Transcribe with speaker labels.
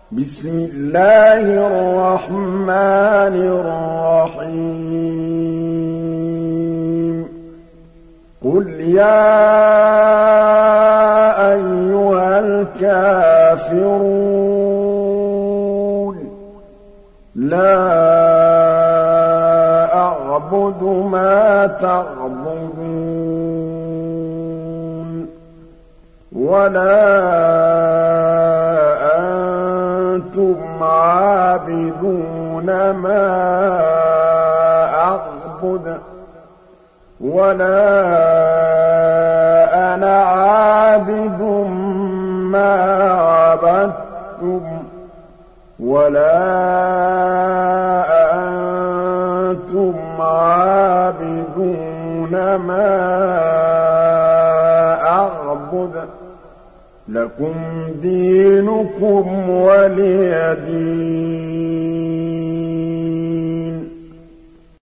Speaker 1: بسم الله الرحمن الرحيم قل يا أيها الكافرون لا أعبد ما تعبدون ولا أنتم عابدون ما أعبد ولا أنا عابد ما عبدتم ولا أنتم عابدون ما أعبد لكم دينكم ولي دين